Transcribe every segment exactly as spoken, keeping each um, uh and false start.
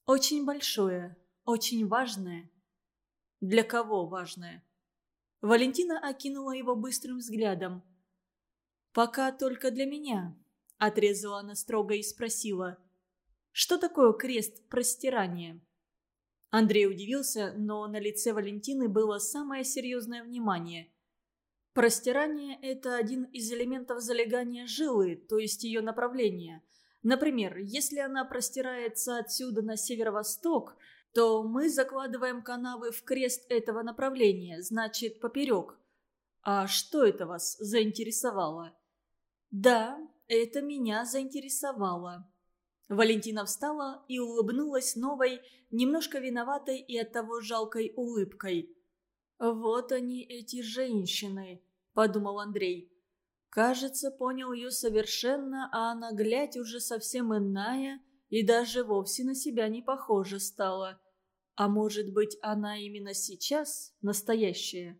Очень большое, очень важное. Для кого важное? Валентина окинула его быстрым взглядом. «Пока только для меня», – отрезала она строго и спросила. «Что такое крест простирания?» Андрей удивился, но на лице Валентины было самое серьезное внимание. Простирание – это один из элементов залегания жилы, то есть ее направления. Например, если она простирается отсюда на северо-восток, то мы закладываем канавы в крест этого направления, значит, поперек. А что это вас заинтересовало? Да, это меня заинтересовало. Валентина встала и улыбнулась новой, немножко виноватой и оттого жалкой улыбкой. «Вот они, эти женщины», – подумал Андрей. Кажется, понял ее совершенно, а она, глядь, уже совсем иная и даже вовсе на себя не похожа стала. А может быть, она именно сейчас настоящая?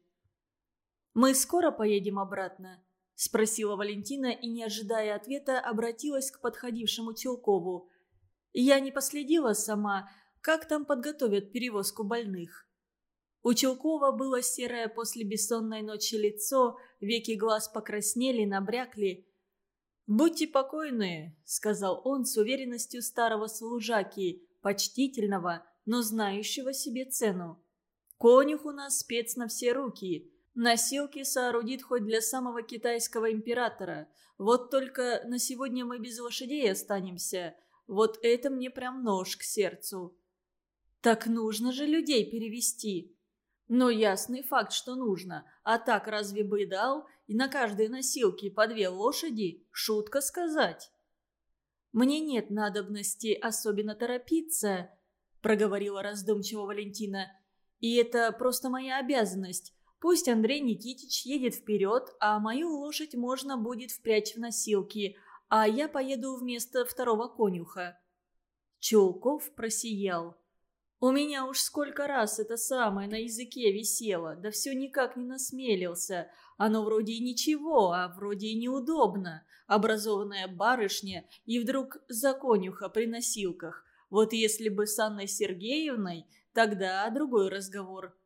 «Мы скоро поедем обратно?» – спросила Валентина и, не ожидая ответа, обратилась к подходившему Чулкову. «Я не последила сама, как там подготовят перевозку больных». У Чулкова было серое после бессонной ночи лицо, веки глаз покраснели, набрякли. «Будьте покойны», — сказал он с уверенностью старого служаки, почтительного, но знающего себе цену. «Конюх у нас спец на все руки. Носилки соорудит хоть для самого китайского императора. Вот только на сегодня мы без лошадей останемся. Вот это мне прям нож к сердцу». «Так нужно же людей перевести». «Ну, ясный факт, что нужно. А так разве бы дал? И на каждой носилке по две лошади? Шутка сказать». «Мне нет надобности особенно торопиться», – проговорила раздумчиво Валентина. «И это просто моя обязанность. Пусть Андрей Никитич едет вперед, а мою лошадь можно будет впрячь в носилки, а я поеду вместо второго конюха». Чулков просиял. «У меня уж сколько раз это самое на языке висело, да все никак не насмелился. Оно вроде и ничего, а вроде и неудобно. Образованная барышня и вдруг за конюха при носилках. Вот если бы с Анной Сергеевной, тогда другой разговор».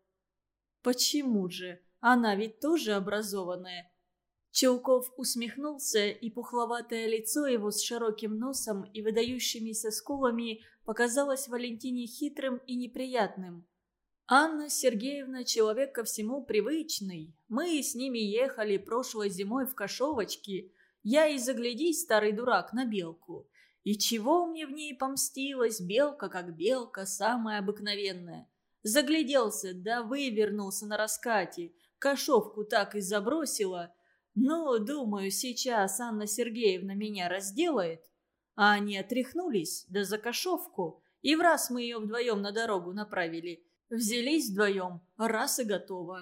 «Почему же? Она ведь тоже образованная». Чулков усмехнулся, и пухловатое лицо его с широким носом и выдающимися скулами показалось Валентине хитрым и неприятным. «Анна Сергеевна человек ко всему привычный. Мы с ними ехали прошлой зимой в Кашовочки. Я и заглядись, старый дурак, на белку. И чего мне в ней помстилась, белка как белка, самая обыкновенная. Загляделся, да вывернулся на раскате, кашовку так и забросила. Ну, думаю, сейчас Анна Сергеевна меня разделает». А они отряхнулись, да за кашовку, и в раз мы ее вдвоем на дорогу направили. Взялись вдвоем, раз и готово.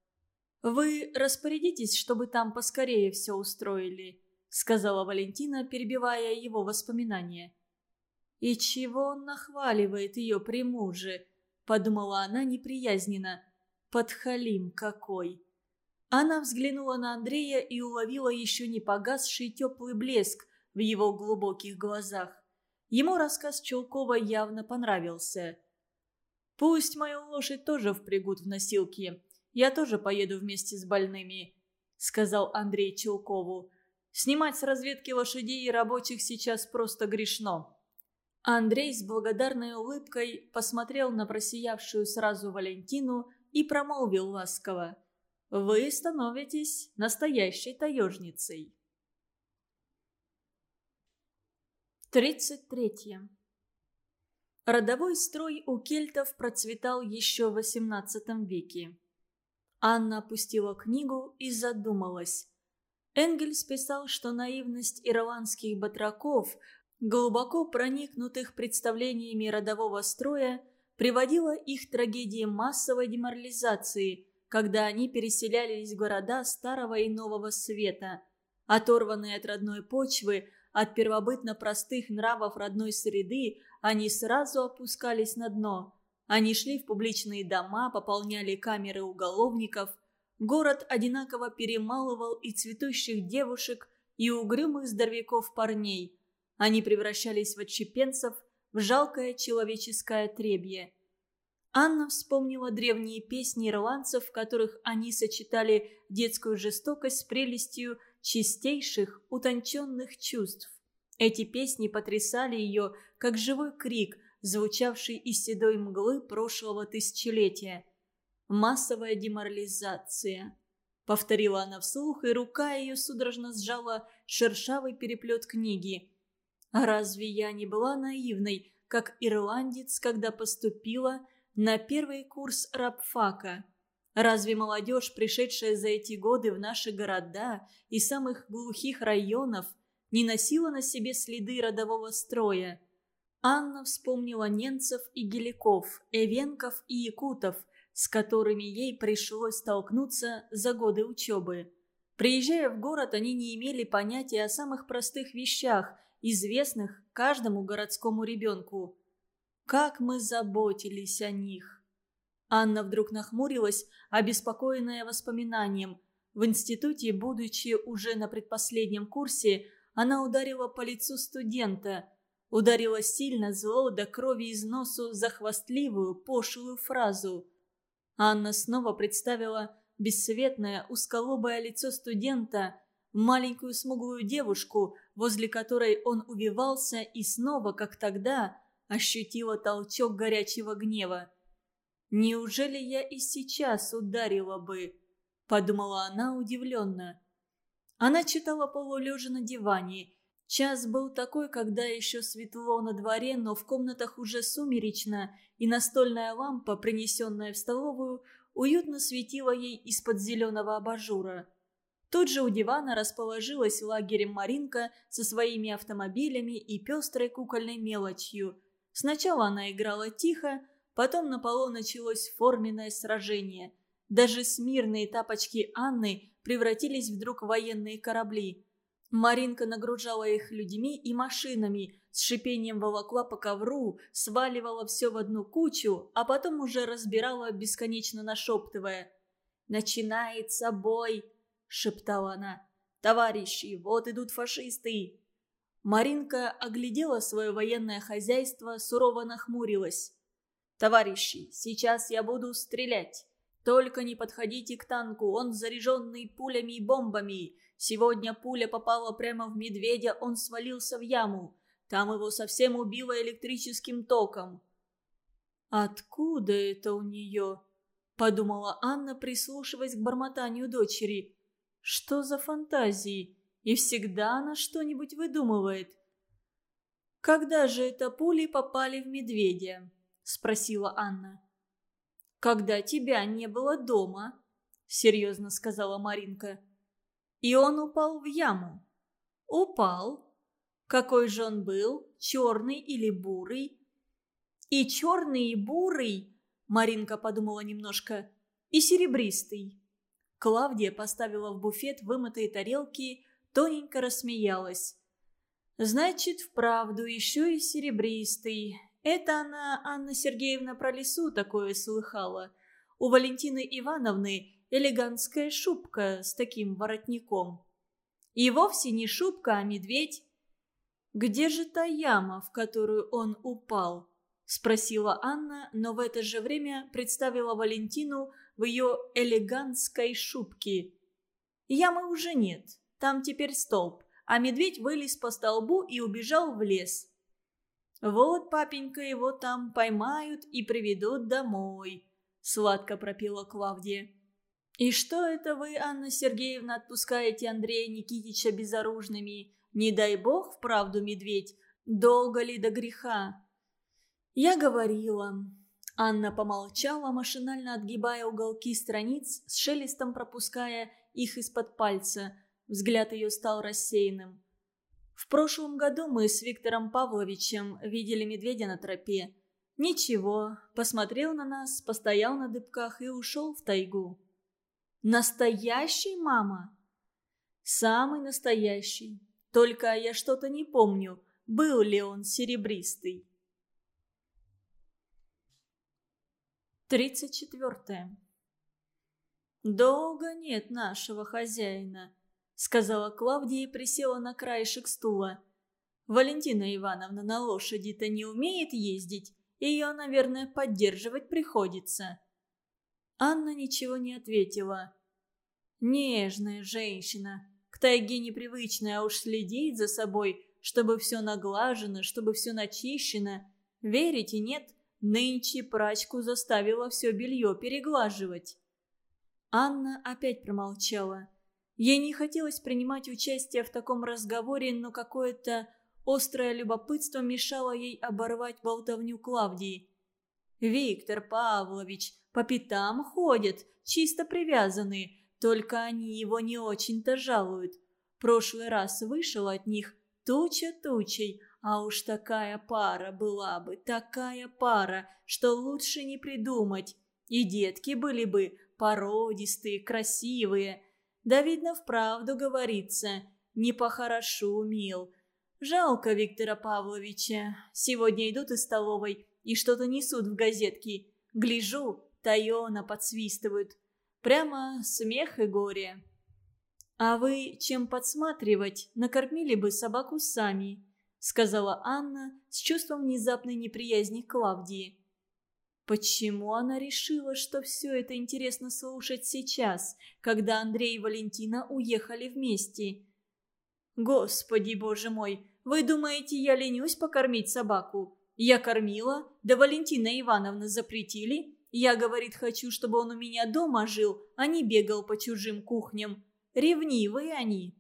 «Вы распорядитесь, чтобы там поскорее все устроили», — сказала Валентина, перебивая его воспоминания. «И чего он нахваливает ее при муже?» — подумала она неприязненно. «Подхалим какой!» Она взглянула на Андрея и уловила еще не погасший теплый блеск в его глубоких глазах. Ему рассказ Чулкова явно понравился. «Пусть мою лошадь тоже впрягут в носилки. Я тоже поеду вместе с больными», — сказал Андрей Чулкову. «Снимать с разведки лошадей и рабочих сейчас просто грешно». Андрей с благодарной улыбкой посмотрел на просиявшую сразу Валентину и промолвил ласково: «Вы становитесь настоящей таежницей». Тридцать третье. Родовой строй у кельтов процветал еще в восемнадцатом веке. Анна опустила книгу и задумалась. Энгельс писал, что наивность ирландских батраков, глубоко проникнутых представлениями родового строя, приводила их к трагедии массовой деморализации, когда они переселялись в города Старого и Нового Света. Оторванные от родной почвы, от первобытно простых нравов родной среды, они сразу опускались на дно. Они шли в публичные дома, пополняли камеры уголовников. Город одинаково перемалывал и цветущих девушек, и угрюмых здоровяков парней. Они превращались в отщепенцев, в жалкое человеческое отребье. Анна вспомнила древние песни ирландцев, в которых они сочетали детскую жестокость с прелестью чистейших, утонченных чувств. Эти песни потрясали ее, как живой крик, звучавший из седой мглы прошлого тысячелетия. «Массовая деморализация», — повторила она вслух, и рука ее судорожно сжала шершавый переплет книги. А разве я не была наивной, как ирландец, когда поступила на первый курс рабфака? Разве молодежь, пришедшая за эти годы в наши города из самых глухих районов, не носила на себе следы родового строя? Анна вспомнила ненцев и геликов, эвенков и якутов, с которыми ей пришлось столкнуться за годы учебы. Приезжая в город, они не имели понятия о самых простых вещах, известных каждому городскому ребенку. Как мы заботились о них! Анна вдруг нахмурилась, обеспокоенная воспоминанием. В институте, будучи уже на предпоследнем курсе, она ударила по лицу студента. Ударила сильно, зло, до крови из носу за хвастливую, пошлую фразу. Анна снова представила бесцветное, узколобое лицо студента, маленькую смуглую девушку, возле которой он увивался, и снова, как тогда, ощутила толчок горячего гнева. «Неужели я и сейчас ударила бы?» – подумала она удивленно. Она читала полулежа на диване. Час был такой, когда еще светло на дворе, но в комнатах уже сумеречно, и настольная лампа, принесенная в столовую, уютно светила ей из-под зеленого абажура. Тут же у дивана расположилась лагерем Маринка со своими автомобилями и пестрой кукольной мелочью. Сначала она играла тихо, потом на полу началось форменное сражение. Даже смирные тапочки Анны превратились вдруг в военные корабли. Маринка нагружала их людьми и машинами, с шипением волокла по ковру, сваливала все в одну кучу, а потом уже разбирала, бесконечно нашептывая. «Начинается бой!» – шептала она. «Товарищи, вот идут фашисты!» Маринка оглядела свое военное хозяйство, сурово нахмурилась. «Товарищи, сейчас я буду стрелять. Только не подходите к танку, он заряженный пулями и бомбами. Сегодня пуля попала прямо в медведя, он свалился в яму. Там его совсем убило электрическим током». «Откуда это у нее?» – подумала Анна, прислушиваясь к бормотанию дочери. «Что за фантазии? И всегда она что-нибудь выдумывает». «Когда же это пули попали в медведя?» – спросила Анна. «Когда тебя не было дома», – серьезно сказала Маринка. «И он упал в яму». «Упал. Какой же он был, черный или бурый?» «И черный, и бурый», – Маринка подумала немножко, – «и серебристый». Клавдия поставила в буфет вымытые тарелки, тоненько рассмеялась. «Значит, вправду еще и серебристый. Это она, Анна Сергеевна, про лису такое слыхала. У Валентины Ивановны элегантская шубка с таким воротником. И вовсе не шубка, а медведь». «Где же та яма, в которую он упал?» – спросила Анна, но в это же время представила Валентину в ее элегантской шубке. «Ямы уже нет, там теперь столб, а медведь вылез по столбу и убежал в лес». «Вот, папенька, его там поймают и приведут домой», – сладко пропела Клавдия. «И что это вы, Анна Сергеевна, отпускаете Андрея Никитича безоружными? Не дай бог, вправду, медведь, долго ли до греха?» «Я говорила». Анна помолчала, машинально отгибая уголки страниц, с шелестом пропуская их из-под пальца. Взгляд ее стал рассеянным. «В прошлом году мы с Виктором Павловичем видели медведя на тропе. Ничего, посмотрел на нас, постоял на дыбках и ушел в тайгу». «Настоящий, мама?» «Самый настоящий. Только я что-то не помню, был ли он серебристый». Тридцать четвертое. «Долго нет нашего хозяина», — сказала Клавдия и присела на краешек стула. Валентина Ивановна на лошади-то не умеет ездить, ее, наверное, поддерживать приходится». Анна ничего не ответила. Нежная женщина, к тайге непривычная, а уж следит за собой, чтобы все наглажено, чтобы все начищено. Верите, нет, нынче прачку заставила все белье переглаживать. Анна опять промолчала. Ей не хотелось принимать участие в таком разговоре, но какое-то острое любопытство мешало ей оборвать болтовню Клавдии. «Виктор Павлович по пятам ходят, чисто привязанные, только они его не очень-то жалуют. Прошлый раз вышел от них туча тучей, а уж такая пара была бы, такая пара, что лучше не придумать. И детки были бы породистые, красивые. Да, видно, вправду говорится, не по-хорошу мил. Жалко Виктора Павловича. Сегодня идут из столовой и что-то несут в газетки. Гляжу, Тайона подсвистывают. Прямо смех и горе. «А вы чем подсматривать? Накормили бы собаку сами», — сказала Анна с чувством внезапной неприязни к Клавдии. Почему она решила, что все это интересно слушать сейчас, когда Андрей и Валентина уехали вместе? «Господи, боже мой, вы думаете, я ленюсь покормить собаку? Я кормила, да Валентина Ивановна запретили. Я, говорит, хочу, чтобы он у меня дома жил, а не бегал по чужим кухням. Ревнивые они».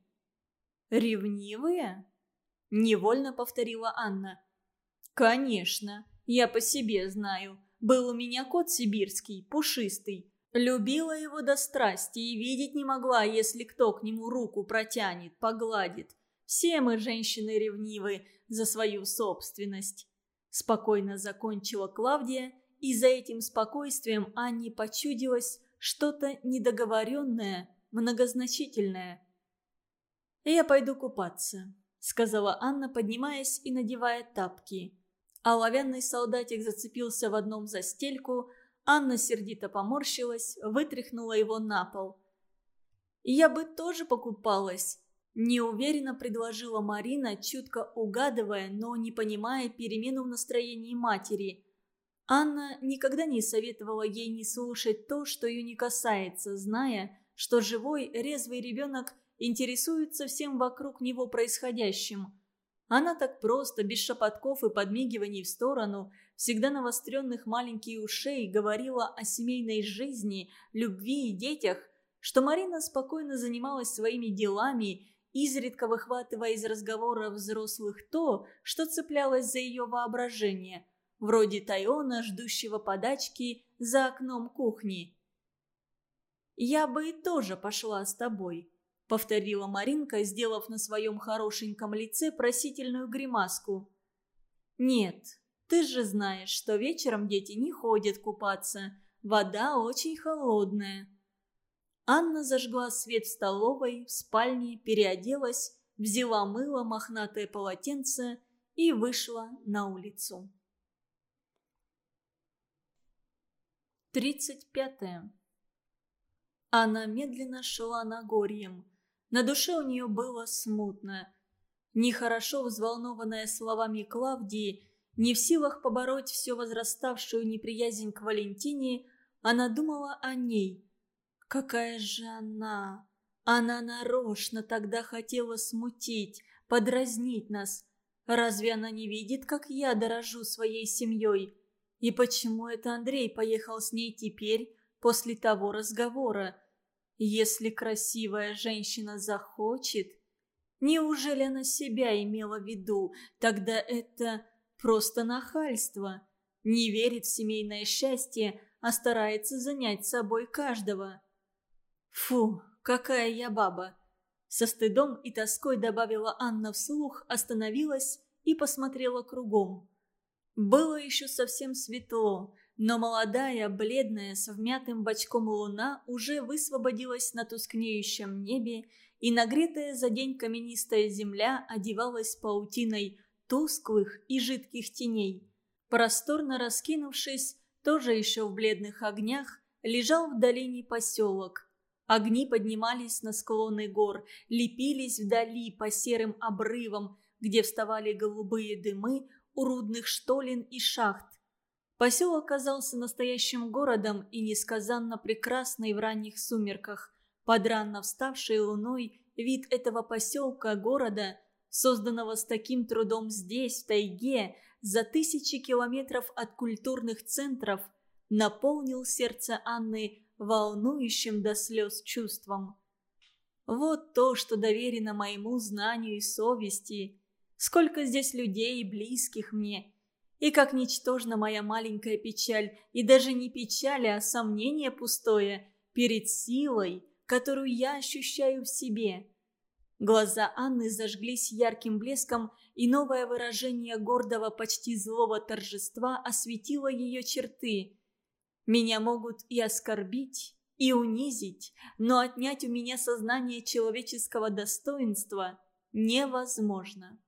«Ревнивые?» – невольно повторила Анна. «Конечно, я по себе знаю. Был у меня кот сибирский, пушистый. Любила его до страсти и видеть не могла, если кто к нему руку протянет, погладит. Все мы, женщины, ревнивы за свою собственность». Спокойно закончила Клавдия, и за этим спокойствием Анне почудилось что-то недоговоренное, многозначительное. «Я пойду купаться», — сказала Анна, поднимаясь и надевая тапки. Оловянный солдатик зацепился в одном за стельку. Анна сердито поморщилась, вытряхнула его на пол. «Я бы тоже покупалась», – неуверенно предложила Марина, чутко угадывая, но не понимая перемену в настроении матери. Анна никогда не советовала ей не слушать то, что ее не касается, зная, что живой, резвый ребенок интересуется всем вокруг него происходящим. Она так просто, без шепотков и подмигиваний в сторону, всегда навостренных маленьких ушей, говорила о семейной жизни, любви и детях, что Марина спокойно занималась своими делами, изредка выхватывая из разговора взрослых то, что цеплялось за ее воображение, вроде Тайона, ждущего подачки за окном кухни. «Я бы и тоже пошла с тобой», — повторила Маринка, сделав на своем хорошеньком лице просительную гримаску. «Нет, ты же знаешь, что вечером дети не ходят купаться. Вода очень холодная». Анна зажгла свет в столовой, в спальне, переоделась, взяла мыло, мохнатое полотенце и вышла на улицу. Тридцать пятое. Она медленно шла Нагорьем. На душе у нее было смутно. Нехорошо взволнованная словами Клавдии, не в силах побороть все возраставшую неприязнь к Валентине, она думала о ней. Какая же она? Она нарочно тогда хотела смутить, подразнить нас. Разве она не видит, как я дорожу своей семьей? И почему это Андрей поехал с ней теперь, после того разговора? Если красивая женщина захочет... Неужели она себя имела в виду? Тогда это просто нахальство. Не верит в семейное счастье, а старается занять собой каждого. Фу, какая я баба! Со стыдом и тоской добавила Анна вслух, остановилась и посмотрела кругом. Было еще совсем светло, но молодая, бледная, с вмятым бочком луна уже высвободилась на тускнеющем небе, и нагретая за день каменистая земля одевалась паутиной тусклых и жидких теней. Просторно раскинувшись, тоже еще в бледных огнях, лежал в долине поселок. Огни поднимались на склоны гор, лепились вдали по серым обрывам, где вставали голубые дымы у рудных штолен и шахт. Поселок казался настоящим городом и несказанно прекрасный в ранних сумерках. Под рано вставшей луной вид этого поселка, города, созданного с таким трудом здесь, в тайге, за тысячи километров от культурных центров, наполнил сердце Анны волнующим до слез чувством. Вот то, что доверено моему знанию и совести. Сколько здесь людей, близких мне. И как ничтожна моя маленькая печаль, и даже не печаль, а сомнение пустое перед силой, которую я ощущаю в себе. Глаза Анны зажглись ярким блеском, и новое выражение гордого, почти злого торжества осветило ее черты. Меня могут и оскорбить, и унизить, но отнять у меня сознание человеческого достоинства невозможно.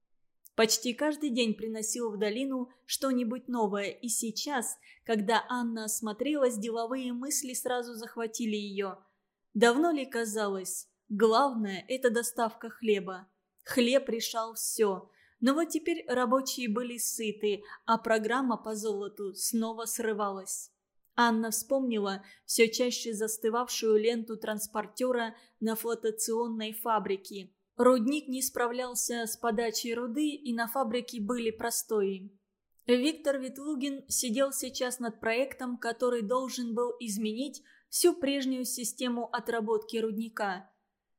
Почти каждый день приносил в долину что-нибудь новое, и сейчас, когда Анна осмотрелась, деловые мысли сразу захватили ее. Давно ли казалось, главное – это доставка хлеба. Хлеб решал все. Но вот теперь рабочие были сыты, а программа по золоту снова срывалась. Анна вспомнила все чаще застывавшую ленту транспортера на флотационной фабрике. Рудник не справлялся с подачей руды, и на фабрике были простои. Виктор Ветлугин сидел сейчас над проектом, который должен был изменить всю прежнюю систему отработки рудника.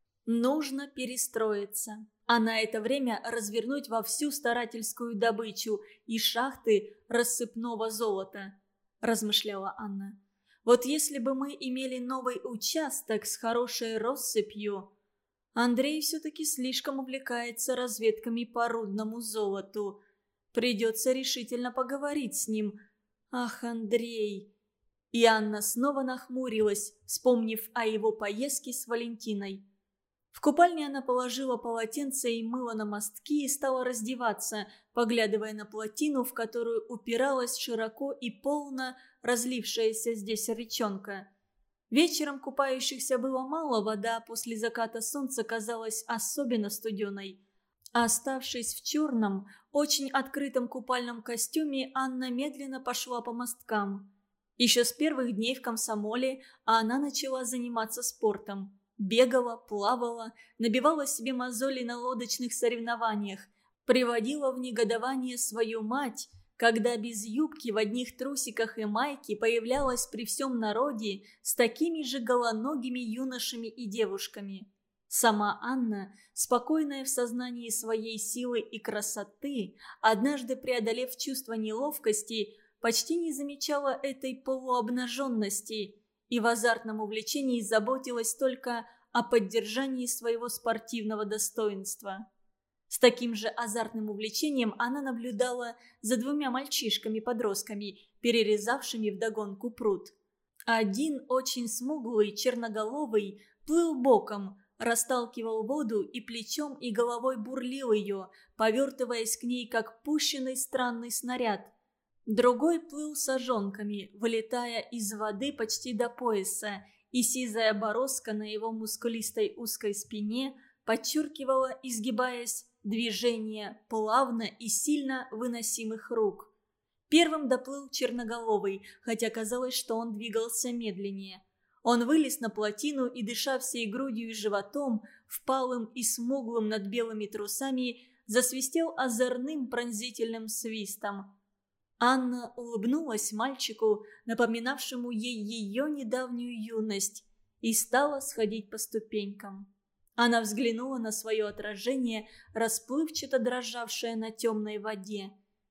Нужно перестроиться, а на это время развернуть вовсю старательскую добычу и шахты рассыпного золота, размышляла Анна. Вот если бы мы имели новый участок с хорошей россыпью... Андрей все-таки слишком увлекается разведками по рудному золоту. Придется решительно поговорить с ним. Ах, Андрей! И Анна снова нахмурилась, вспомнив о его поездке с Валентиной. В купальне она положила полотенце и мыло на мостки и стала раздеваться, поглядывая на плотину, в которую упиралась широко и полно разлившаяся здесь речонка. Вечером купающихся было мало, вода после заката солнца казалась особенно студеной. Оставшись в черном, очень открытом купальном костюме, Анна медленно пошла по мосткам. Еще с первых дней в комсомоле она начала заниматься спортом. Бегала, плавала, набивала себе мозоли на лодочных соревнованиях, приводила в негодование свою мать, когда без юбки в одних трусиках и майке появлялась при всем народе с такими же голоногими юношами и девушками. Сама Анна, спокойная в сознании своей силы и красоты, однажды преодолев чувство неловкости, почти не замечала этой полуобнаженности и в азартном увлечении заботилась только о поддержании своего спортивного достоинства. С таким же азартным увлечением она наблюдала за двумя мальчишками-подростками, перерезавшими вдогонку пруд. Один, очень смуглый, черноголовый, плыл боком, расталкивал воду и плечом и головой бурлил ее, повертываясь к ней, как пущенный странный снаряд. Другой плыл сажонками, вылетая из воды почти до пояса, и сизая бороздка на его мускулистой узкой спине подчеркивала, изгибаясь, движение плавно и сильно выносимых рук. Первым доплыл черноголовый, хотя казалось, что он двигался медленнее. Он вылез на плотину и, дыша всей грудью и животом, впалым и смуглым над белыми трусами, засвистел озорным пронзительным свистом. Анна улыбнулась мальчику, напоминавшему ей ее недавнюю юность, и стала сходить по ступенькам. Она взглянула на свое отражение, расплывчато дрожавшее на темной воде.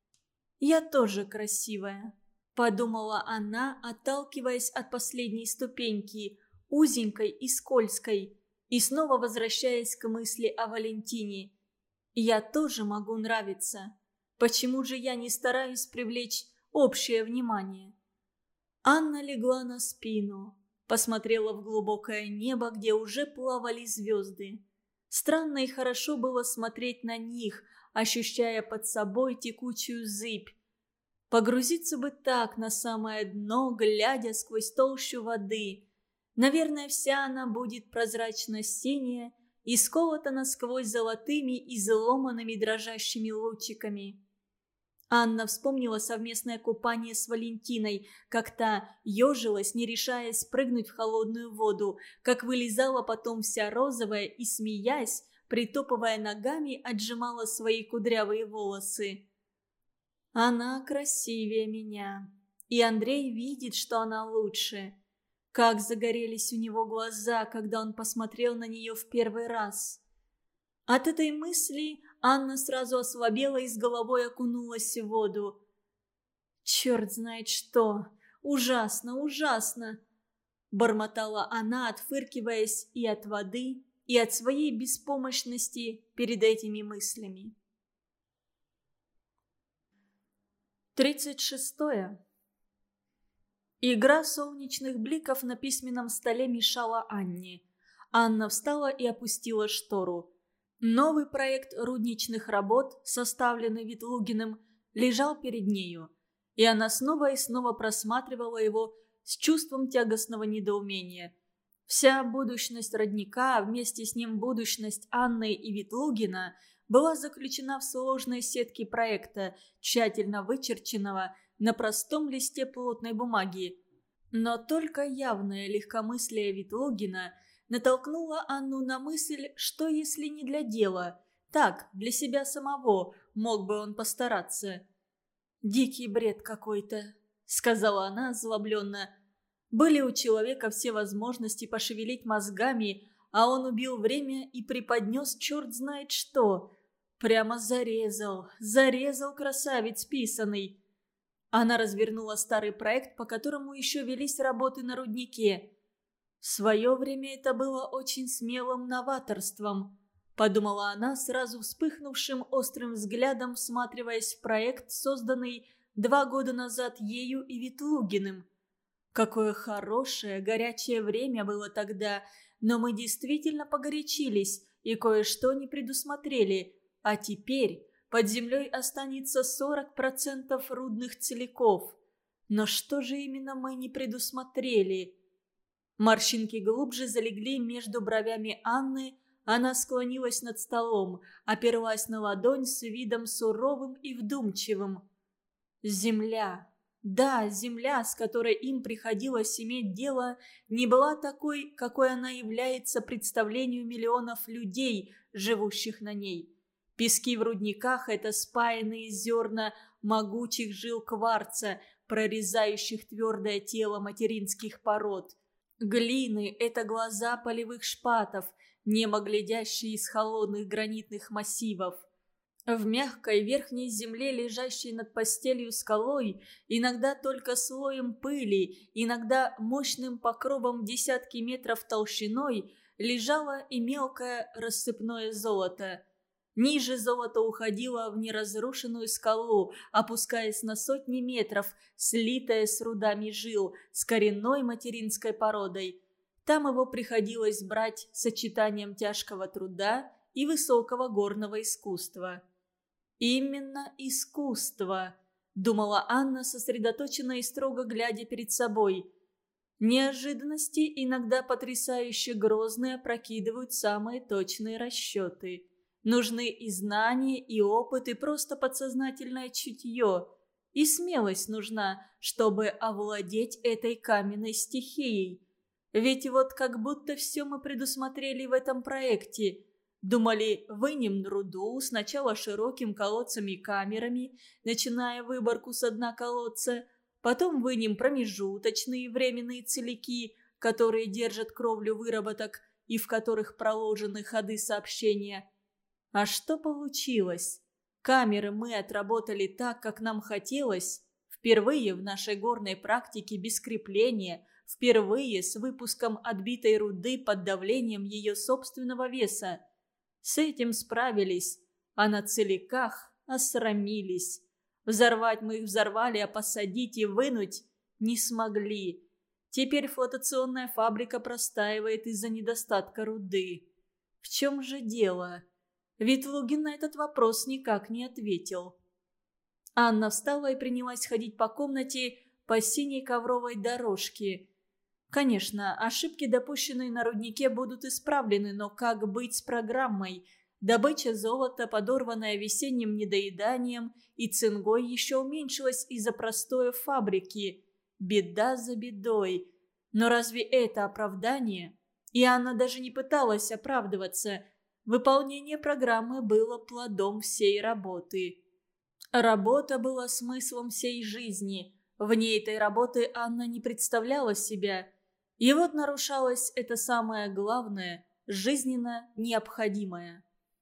«Я тоже красивая», – подумала она, отталкиваясь от последней ступеньки, узенькой и скользкой, и снова возвращаясь к мысли о Валентине. «Я тоже могу нравиться. Почему же я не стараюсь привлечь общее внимание?» Анна легла на спину. Посмотрела в глубокое небо, где уже плавали звезды. Странно и хорошо было смотреть на них, ощущая под собой текучую зыбь. Погрузиться бы так на самое дно, глядя сквозь толщу воды. Наверное, вся она будет прозрачно-синяя и сколота насквозь золотыми и изломанными дрожащими лучиками. Анна вспомнила совместное купание с Валентиной, как та ежилась, не решаясь прыгнуть в холодную воду, как вылезала потом вся розовая и, смеясь, притопывая ногами, отжимала свои кудрявые волосы. Она красивее меня, и Андрей видит, что она лучше. Как загорелись у него глаза, когда он посмотрел на нее в первый раз. От этой мысли Анна сразу ослабела и с головой окунулась в воду. «Черт знает что! Ужасно, ужасно!» Бормотала она, отфыркиваясь и от воды, и от своей беспомощности перед этими мыслями. Тридцать шестое. Игра солнечных бликов на письменном столе мешала Анне. Анна встала и опустила штору. Новый проект рудничных работ, составленный Ветлугиным, лежал перед нею, и она снова и снова просматривала его с чувством тягостного недоумения. Вся будущность родника, а вместе с ним будущность Анны и Ветлугина, была заключена в сложной сетке проекта, тщательно вычерченного на простом листе плотной бумаги. Но только явное легкомыслие Ветлугина натолкнула Анну на мысль, что если не для дела, так, для себя самого, мог бы он постараться. «Дикий бред какой-то», — сказала она озлобленно. «Были у человека все возможности пошевелить мозгами, а он убил время и преподнес черт знает что. Прямо зарезал, зарезал красавец писаный». Она развернула старый проект, по которому еще велись работы на руднике. В свое время это было очень смелым новаторством, подумала она, сразу вспыхнувшим острым взглядом, всматриваясь в проект, созданный два года назад ею и Ветлугиным. Какое хорошее, горячее время было тогда, но мы действительно погорячились и кое-что не предусмотрели, а теперь под землей останется сорок процентов рудных целиков. Но что же именно мы не предусмотрели? Морщинки глубже залегли между бровями Анны, она склонилась над столом, оперлась на ладонь с видом суровым и вдумчивым. Земля, да, земля, с которой им приходилось иметь дело, не была такой, какой она является представлению миллионов людей, живущих на ней. Пески в рудниках – это спаянные зерна могучих жил кварца, прорезающих твердое тело материнских пород. Глины – это глаза полевых шпатов, немо глядящие из холодных гранитных массивов. В мягкой верхней земле, лежащей над постелью скалой, иногда только слоем пыли, иногда мощным покровом десятки метров толщиной, лежало и мелкое рассыпное золото. Ниже золото уходило в неразрушенную скалу, опускаясь на сотни метров, слитое с рудами жил, с коренной материнской породой. Там его приходилось брать сочетанием тяжкого труда и высокого горного искусства. «Именно искусство», — думала Анна, сосредоточенно и строго глядя перед собой. «Неожиданности, иногда потрясающе грозные, опрокидывают самые точные расчеты». Нужны и знания, и опыт, и просто подсознательное чутье. И смелость нужна, чтобы овладеть этой каменной стихией. Ведь вот как будто все мы предусмотрели в этом проекте. Думали, вынем руду сначала широким колодцами и камерами, начиная выборку с дна колодца, потом вынем промежуточные временные целики, которые держат кровлю выработок и в которых проложены ходы сообщения. А что получилось? Камеры мы отработали так, как нам хотелось. Впервые в нашей горной практике без крепления, впервые с выпуском отбитой руды под давлением ее собственного веса. С этим справились, а на целиках осрамились. Взорвать мы их взорвали, а посадить и вынуть не смогли. Теперь флотационная фабрика простаивает из-за недостатка руды. В чем же дело? Ветлугин на этот вопрос никак не ответил. Анна встала и принялась ходить по комнате по синей ковровой дорожке. Конечно, ошибки, допущенные на руднике, будут исправлены, но как быть с программой? Добыча золота, подорванная весенним недоеданием и цингой, еще уменьшилась из-за простоя фабрики. Беда за бедой. Но разве это оправдание? И Анна даже не пыталась оправдываться. Выполнение программы было плодом всей работы. Работа была смыслом всей жизни. Вне этой работы Анна не представляла себя. И вот нарушалось это самое главное, жизненно необходимое.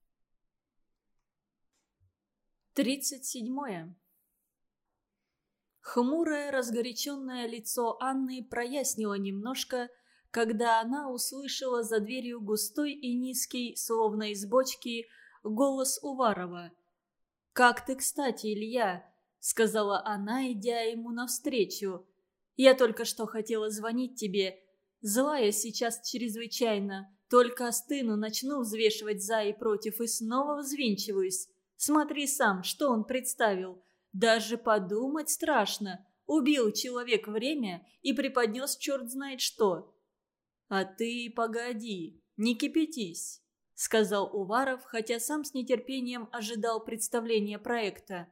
Тридцать седьмое. Хмурое, разгоряченное лицо Анны прояснило немножко, когда она услышала за дверью густой и низкий, словно из бочки, голос Уварова. «Как ты, кстати, Илья!» — сказала она, идя ему навстречу. «Я только что хотела звонить тебе. Злая сейчас чрезвычайно. Только остыну, начну взвешивать за и против и снова взвинчиваюсь. Смотри сам, что он представил. Даже подумать страшно. Убил человек время и преподнес черт знает что». «А ты погоди, не кипятись», — сказал Уваров, хотя сам с нетерпением ожидал представления проекта.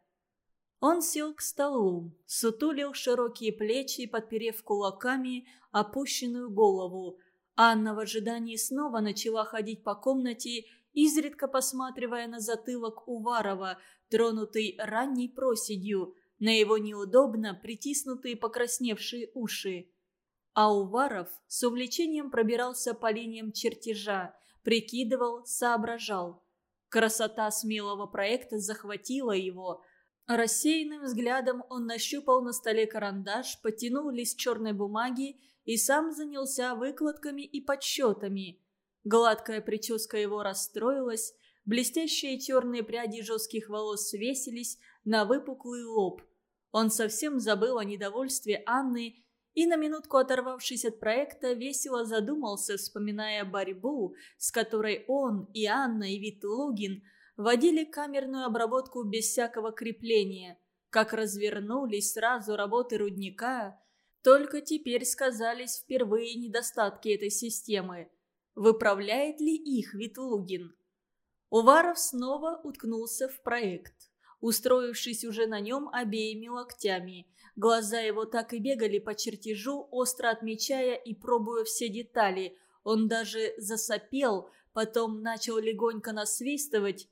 Он сел к столу, сутулил широкие плечи и, подперев кулаками опущенную голову. Анна в ожидании снова начала ходить по комнате, изредка посматривая на затылок Уварова, тронутый ранней проседью, на его неудобно притиснутые покрасневшие уши. А Уваров с увлечением пробирался по линиям чертежа, прикидывал, соображал. Красота смелого проекта захватила его. Рассеянным взглядом он нащупал на столе карандаш, потянул лист черной бумаги и сам занялся выкладками и подсчетами. Гладкая прическа его расстроилась, блестящие черные пряди жестких волос свесились на выпуклый лоб. Он совсем забыл о недовольстве Анны и, на минутку оторвавшись от проекта, весело задумался, вспоминая борьбу, с которой он и Анна и Ветлугин водили камерную обработку без всякого крепления, как развернулись сразу работы рудника. Только теперь сказались впервые недостатки этой системы. Выправляет ли их Ветлугин? Уваров снова уткнулся в проект, устроившись уже на нем обеими локтями. Глаза его так и бегали по чертежу, остро отмечая и пробуя все детали. Он даже засопел, потом начал легонько насвистывать.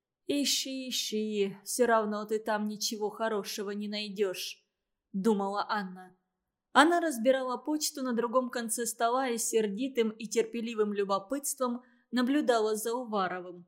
«Ищи, ищи, все равно ты там ничего хорошего не найдешь», — думала Анна. Она разбирала почту на другом конце стола и сердитым и терпеливым любопытством наблюдала за Уваровым.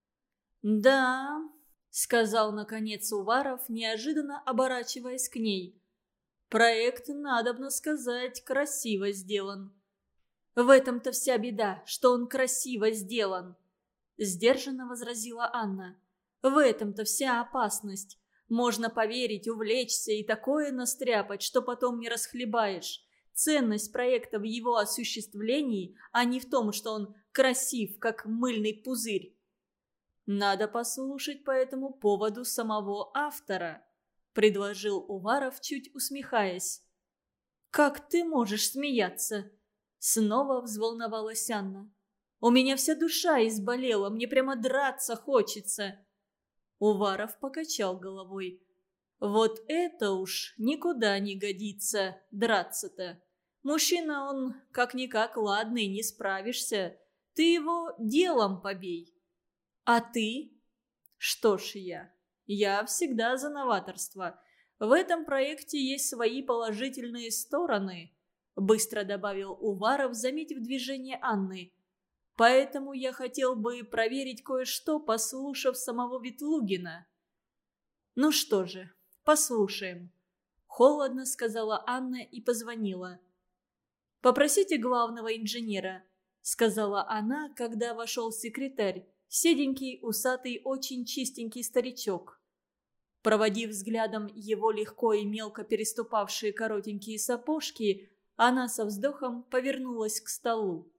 «Да», — сказал наконец Уваров, неожиданно оборачиваясь к ней. «Проект, надобно сказать, красиво сделан». «В этом-то вся беда, что он красиво сделан», — сдержанно возразила Анна. «В этом-то вся опасность. Можно поверить, увлечься и такое настряпать, что потом не расхлебаешь. Ценность проекта в его осуществлении, а не в том, что он красив, как мыльный пузырь». «Надо послушать по этому поводу самого автора», — предложил Уваров, чуть усмехаясь. «Как ты можешь смеяться?» — снова взволновалась Анна. «У меня вся душа изболела, мне прямо драться хочется». Уваров покачал головой. «Вот это уж никуда не годится, драться-то. Мужчина он как-никак ладный, не справишься. Ты его делом побей». «А ты?» «Что ж я? Я всегда за новаторство. В этом проекте есть свои положительные стороны», — быстро добавил Уваров, заметив движение Анны. «Поэтому я хотел бы проверить кое-что, послушав самого Ветлугина». «Ну что же, послушаем», — холодно сказала Анна и позвонила. «Попросите главного инженера», — сказала она, когда вошел секретарь, седенький, усатый, очень чистенький старичок. Проводив взглядом его легко и мелко переступавшие коротенькие сапожки, она со вздохом повернулась к столу.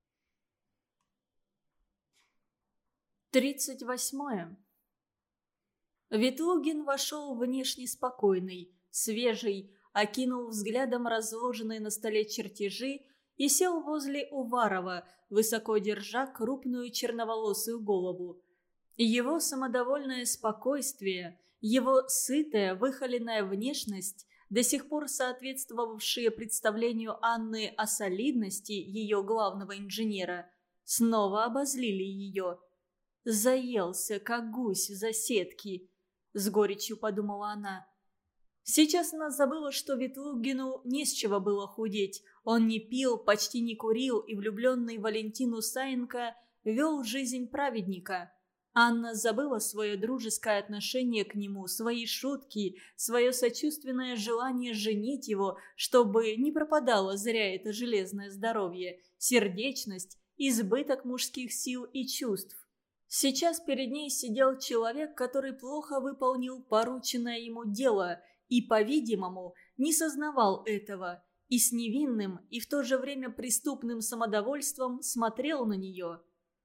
Тридцать восьмое. Ветлугин вошел внешне спокойный, свежий, окинул взглядом разложенные на столе чертежи и сел возле Уварова, высоко держа крупную черноволосую голову. Его самодовольное спокойствие, его сытая, выхоленная внешность, до сих пор соответствовавшие представлению Анны о солидности ее главного инженера, снова обозлили ее. «Заелся, как гусь в заседке», — с горечью подумала она. Сейчас она забыла, что Ветлугину не с чего было худеть. Он не пил, почти не курил, и влюбленный в Валентину Саенко вел жизнь праведника. Анна забыла свое дружеское отношение к нему, свои шутки, свое сочувственное желание женить его, чтобы не пропадало зря это железное здоровье, сердечность, избыток мужских сил и чувств. Сейчас перед ней сидел человек, который плохо выполнил порученное ему дело и, по-видимому, не сознавал этого, и с невинным и в то же время преступным самодовольством смотрел на нее.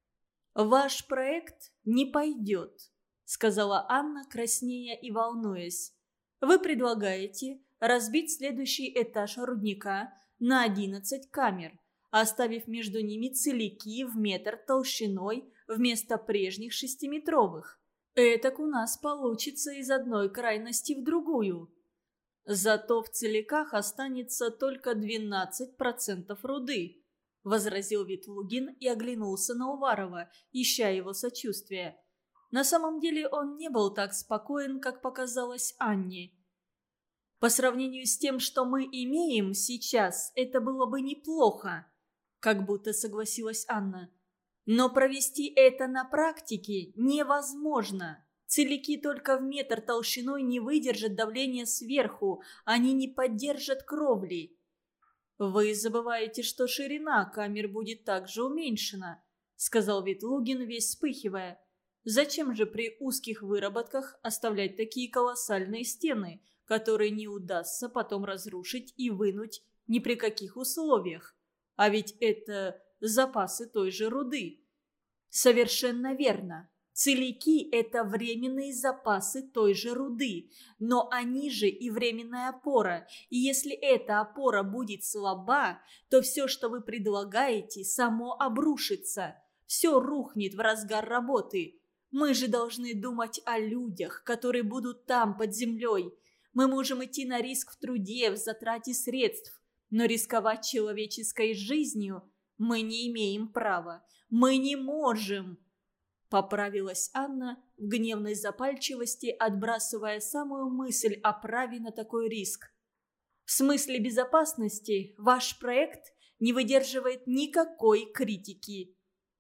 «Ваш проект не пойдет», — сказала Анна, краснея и волнуясь. «Вы предлагаете разбить следующий этаж рудника на одиннадцать камер, оставив между ними целики в метр толщиной вместо прежних шестиметровых. Этак у нас получится из одной крайности в другую. Зато в целиках останется только двенадцать процентов руды», — возразил Ветлугин и оглянулся на Уварова, ища его сочувствия. На самом деле он не был так спокоен, как показалось Анне. «По сравнению с тем, что мы имеем сейчас, это было бы неплохо», — как будто согласилась Анна. «Но провести это на практике невозможно. Целики только в метр толщиной не выдержат давления сверху, они не поддержат кровли». «Вы забываете, что ширина камер будет также уменьшена», — сказал Ветлугин, весь вспыхивая. «Зачем же при узких выработках оставлять такие колоссальные стены, которые не удастся потом разрушить и вынуть ни при каких условиях? А ведь это запасы той же руды». «Совершенно верно. Целики – это временные запасы той же руды, но они же и временная опора, и если эта опора будет слаба, то все, что вы предлагаете, само обрушится, все рухнет в разгар работы. Мы же должны думать о людях, которые будут там, под землей. Мы можем идти на риск в труде, в затрате средств, но рисковать человеческой жизнью мы не имеем права, мы не можем». Поправилась Анна в гневной запальчивости, отбрасывая самую мысль о праве на такой риск. «В смысле безопасности ваш проект не выдерживает никакой критики».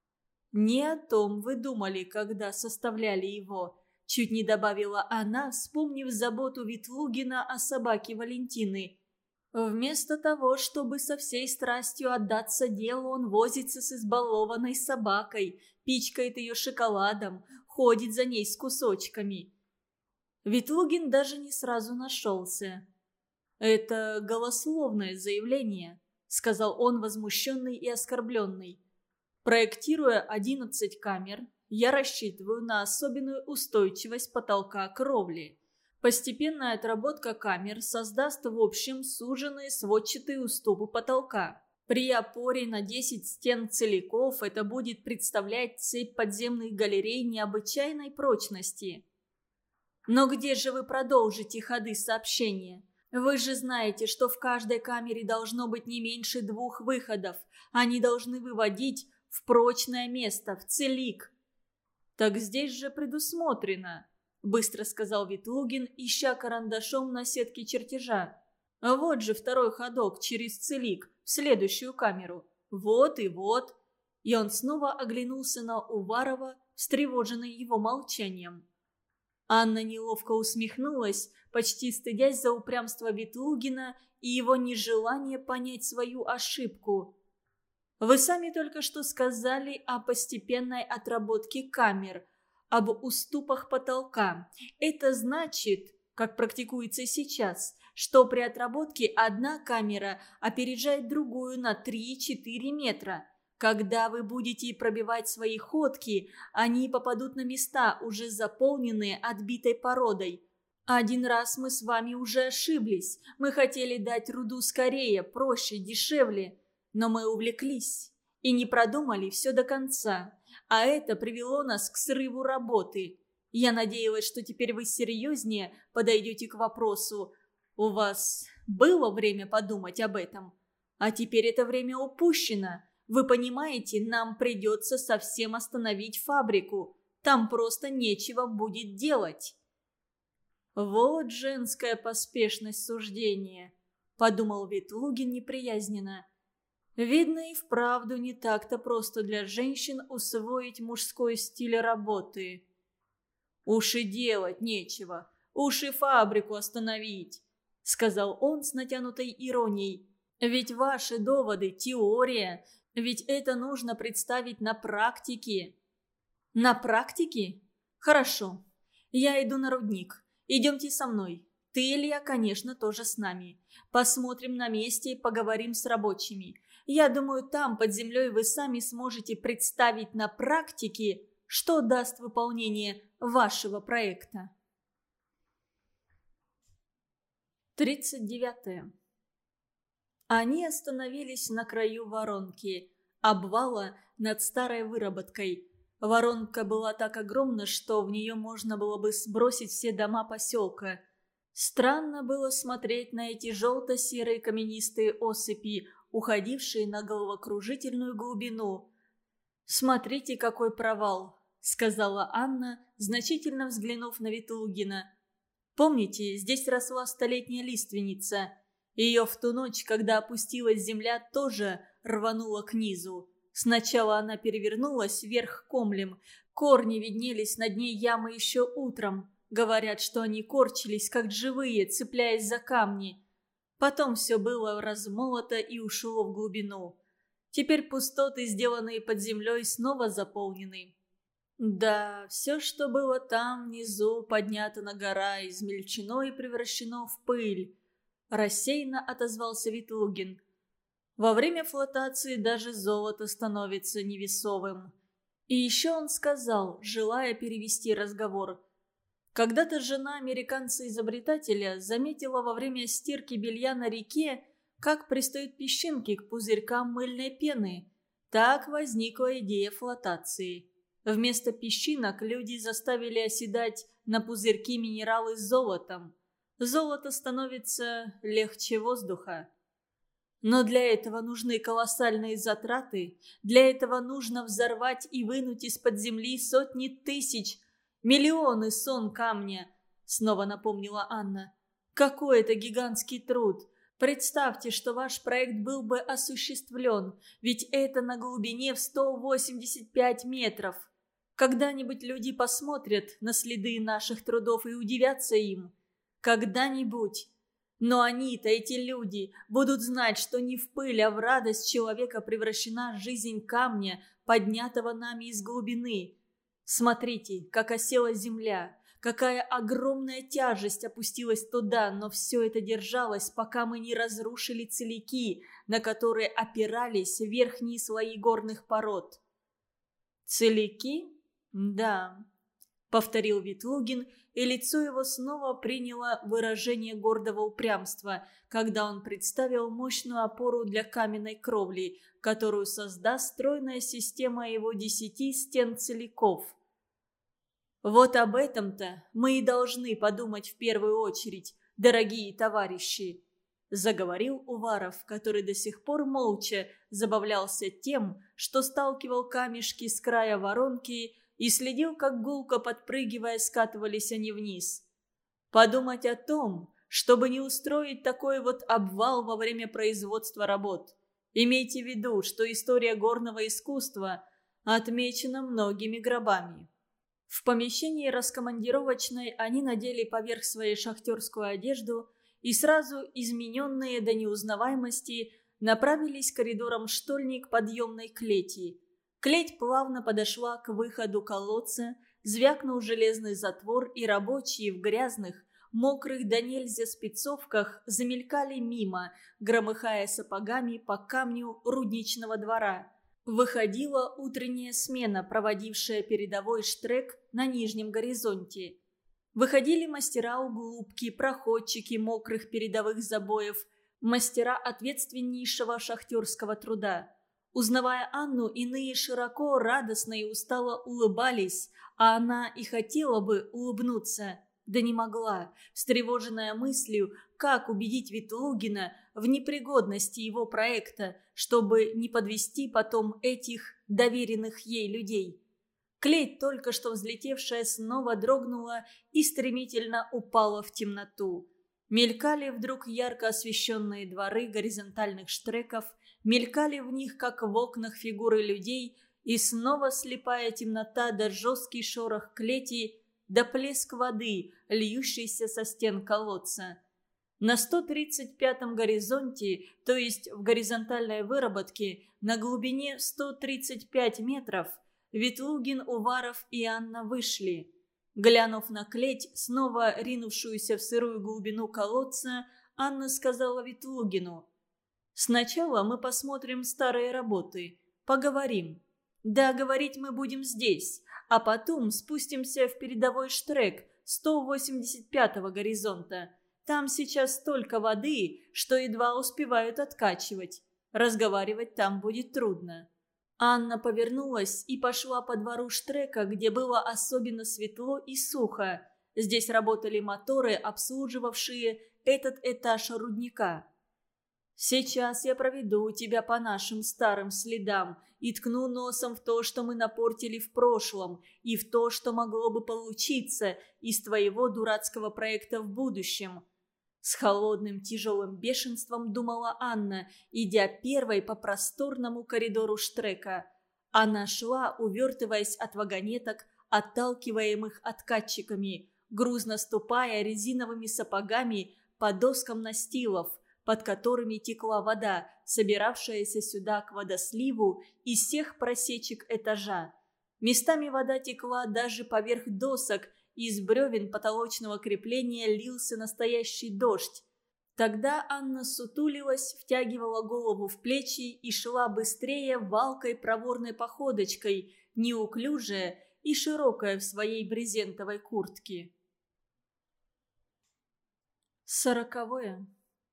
«Не о том вы думали, когда составляли его», — чуть не добавила она, вспомнив заботу Ветлугина о собаке Валентины. «Вместо того, чтобы со всей страстью отдаться делу, он возится с избалованной собакой, пичкает ее шоколадом, ходит за ней с кусочками». Ветлугин даже не сразу нашелся. «Это голословное заявление», — сказал он, возмущенный и оскорбленный. «Проектируя одиннадцать камер, я рассчитываю на особенную устойчивость потолка кровли. Постепенная отработка камер создаст в общем суженные сводчатые уступы потолка. При опоре на десять стен целиков это будет представлять цепь подземных галерей необычайной прочности». «Но где же вы продолжите ходы сообщения? Вы же знаете, что в каждой камере должно быть не меньше двух выходов. Они должны выводить в прочное место, в целик». «Так здесь же предусмотрено», — быстро сказал Ветлугин, ища карандашом на сетке чертежа. «Вот же второй ходок через целик в следующую камеру. Вот и вот». И он снова оглянулся на Уварова, встревоженный его молчанием. Анна неловко усмехнулась, почти стыдясь за упрямство Ветлугина и его нежелание понять свою ошибку. «Вы сами только что сказали о постепенной отработке камер, об уступах потолка. Это значит, как практикуется сейчас, что при отработке одна камера опережает другую на три-четыре метра. Когда вы будете пробивать свои ходки, они попадут на места, уже заполненные отбитой породой. Один раз мы с вами уже ошиблись. Мы хотели дать руду скорее, проще, дешевле. Но мы увлеклись и не продумали все до конца. А это привело нас к срыву работы. Я надеялась, что теперь вы серьезнее подойдете к вопросу. У вас было время подумать об этом? А теперь это время упущено. Вы понимаете, нам придется совсем остановить фабрику. Там просто нечего будет делать. «Вот женская поспешность суждения», — подумал Ветлугин неприязненно. «Видно, и вправду не так-то просто для женщин усвоить мужской стиль работы». «Уж и делать нечего, уж и фабрику остановить», — сказал он с натянутой иронией. «Ведь ваши доводы — теория, ведь это нужно представить на практике». «На практике? Хорошо. Я иду на рудник. Идемте со мной. Ты, Илья, конечно, тоже с нами. Посмотрим на месте и поговорим с рабочими. Я думаю, там, под землей, вы сами сможете представить на практике, что даст выполнение вашего проекта». тридцать девятое. Они остановились на краю воронки, обвала над старой выработкой. Воронка была так огромна, что в нее можно было бы сбросить все дома поселка. Странно было смотреть на эти желто-серые каменистые осыпи, уходившие на головокружительную глубину. «Смотрите, какой провал», — сказала Анна, значительно взглянув на Ветлугина. «Помните, здесь росла столетняя лиственница. Ее в ту ночь, когда опустилась земля, тоже рвануло к низу. Сначала она перевернулась вверх комлем. Корни виднелись на дне ямы еще утром. Говорят, что они корчились, как живые, цепляясь за камни. Потом все было размолото и ушло в глубину. Теперь пустоты, сделанные под землей, снова заполнены. Да, все, что было там внизу, поднято на гора, измельчено и превращено в пыль. Рассеянно отозвался Ветлугин. Во время флотации даже золото становится невесовым. И еще он сказал, желая перевести разговор. Когда-то жена американца-изобретателя заметила во время стирки белья на реке, как пристают песчинки к пузырькам мыльной пены. Так возникла идея флотации. Вместо песчинок люди заставили оседать на пузырьки минералы с золотом. Золото становится легче воздуха. Но для этого нужны колоссальные затраты. Для этого нужно взорвать и вынуть из-под земли сотни тысяч, миллионы сон камня, снова напомнила Анна. Какой это гигантский труд. Представьте, что ваш проект был бы осуществлен, ведь это на глубине в сто восемьдесят пять метров. Когда-нибудь люди посмотрят на следы наших трудов и удивятся им. Когда-нибудь. Но они-то, эти люди, будут знать, что не в пыль, а в радость человека превращена жизнь камня, поднятого нами из глубины. Смотрите, как осела земля, какая огромная тяжесть опустилась туда, но все это держалось, пока мы не разрушили целики, на которые опирались верхние слои горных пород. «Целики? Да», — повторил Ветлугин, и лицо его снова приняло выражение гордого упрямства, когда он представил мощную опору для каменной кровли, которую создаст стройная система его десяти стен целиков. «Вот об этом-то мы и должны подумать в первую очередь, дорогие товарищи», — заговорил Уваров, который до сих пор молча забавлялся тем, что сталкивал камешки с края воронки и следил, как гулко подпрыгивая скатывались они вниз. «Подумать о том, чтобы не устроить такой вот обвал во время производства работ. Имейте в виду, что история горного искусства отмечена многими гробами». В помещении раскомандировочной они надели поверх своей шахтерскую одежду и сразу, измененные до неузнаваемости, направились коридором штольни к подъемной клети. Клеть плавно подошла к выходу колодца, звякнул железный затвор, и рабочие в грязных, мокрых до нельзя спецовках замелькали мимо, громыхая сапогами по камню рудничного двора. Выходила утренняя смена, проводившая передовой штрек на нижнем горизонте. Выходили мастера-углубки, проходчики мокрых передовых забоев, мастера ответственнейшего шахтерского труда. Узнавая Анну, иные широко, радостно и устало улыбались, а она и хотела бы улыбнуться, да не могла, встревоженная мыслью, как убедить Ветлугина в непригодности его проекта, чтобы не подвести потом этих доверенных ей людей. Клеть, только что взлетевшая, снова дрогнула и стремительно упала в темноту. Мелькали вдруг ярко освещенные дворы горизонтальных штреков, мелькали в них, как в окнах, фигуры людей, и снова слепая темнота да жесткий шорох клети, да плеск воды, льющейся со стен колодца. На сто тридцать пятом горизонте, то есть в горизонтальной выработке, на глубине сто тридцать пять метров, Ветлугин, Уваров и Анна вышли. Глянув на клеть, снова ринувшуюся в сырую глубину колодца, Анна сказала Ветлугину: «Сначала мы посмотрим старые работы, поговорим. Да, говорить мы будем здесь, а потом спустимся в передовой штрек сто восемьдесят пятого горизонта. Там сейчас столько воды, что едва успевают откачивать. Разговаривать там будет трудно». Анна повернулась и пошла по двору штрека, где было особенно светло и сухо. Здесь работали моторы, обслуживавшие этот этаж рудника. «Сейчас я проведу тебя по нашим старым следам и ткну носом в то, что мы напортили в прошлом, и в то, что могло бы получиться из твоего дурацкого проекта в будущем». С холодным тяжелым бешенством думала Анна, идя первой по просторному коридору штрека. Она шла, увертываясь от вагонеток, отталкиваемых откатчиками, грузно ступая резиновыми сапогами по доскам настилов, под которыми текла вода, собиравшаяся сюда к водосливу из всех просечек этажа. Местами вода текла даже поверх досок, из бревен потолочного крепления лился настоящий дождь. Тогда Анна сутулилась, втягивала голову в плечи и шла быстрее валкой проворной походочкой, неуклюжая и широкая в своей брезентовой куртке. Сороковое.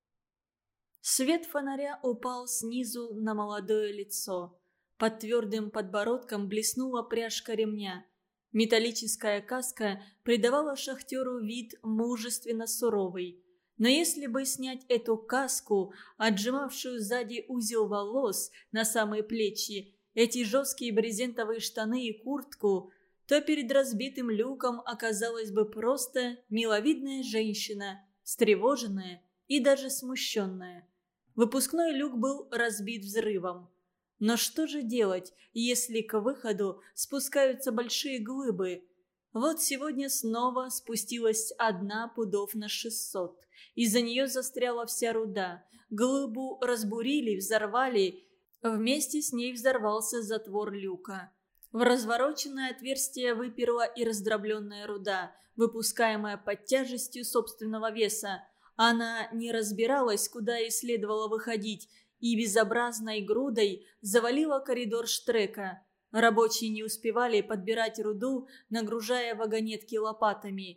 Свет фонаря упал снизу на молодое лицо. Под твердым подбородком блеснула пряжка ремня. Металлическая каска придавала шахтеру вид мужественно суровый. Но если бы снять эту каску, отжимавшую сзади узел волос на самые плечи, эти жесткие брезентовые штаны и куртку, то перед разбитым люком оказалась бы просто миловидная женщина, встревоженная и даже смущенная. Выпускной люк был разбит взрывом. Но что же делать, если к выходу спускаются большие глыбы? Вот сегодня снова спустилась одна пудов на шестьсот. Из-за нее застряла вся руда. Глыбу разбурили, взорвали. Вместе с ней взорвался затвор люка. В развороченное отверстие выперла и раздробленная руда, выпускаемая под тяжестью собственного веса. Она не разбиралась, куда ей следовало выходить, и безобразной грудой завалила коридор штрека. Рабочие не успевали подбирать руду, нагружая вагонетки лопатами.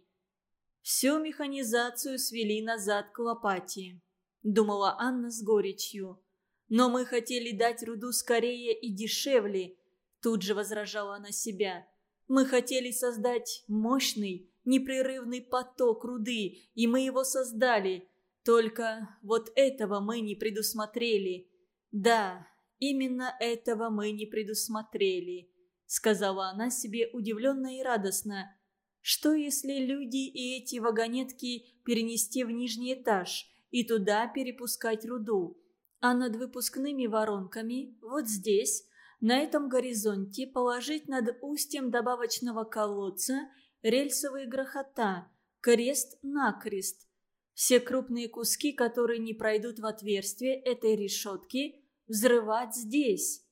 Всю механизацию свели назад к лопате, думала Анна с горечью. Но мы хотели дать руду скорее и дешевле, тут же возражала она себя. Мы хотели создать мощный, непрерывный поток руды, и мы его создали. Только вот этого мы не предусмотрели. Да, именно этого мы не предусмотрели, сказала она себе удивленно и радостно. Что если люди и эти вагонетки перенести в нижний этаж и туда перепускать руду? А над выпускными воронками, вот здесь, на этом горизонте, положить над устьем добавочного колодца рельсовые грохота, крест-накрест. Все крупные куски, которые не пройдут в отверстие этой решетки, взрывать здесь.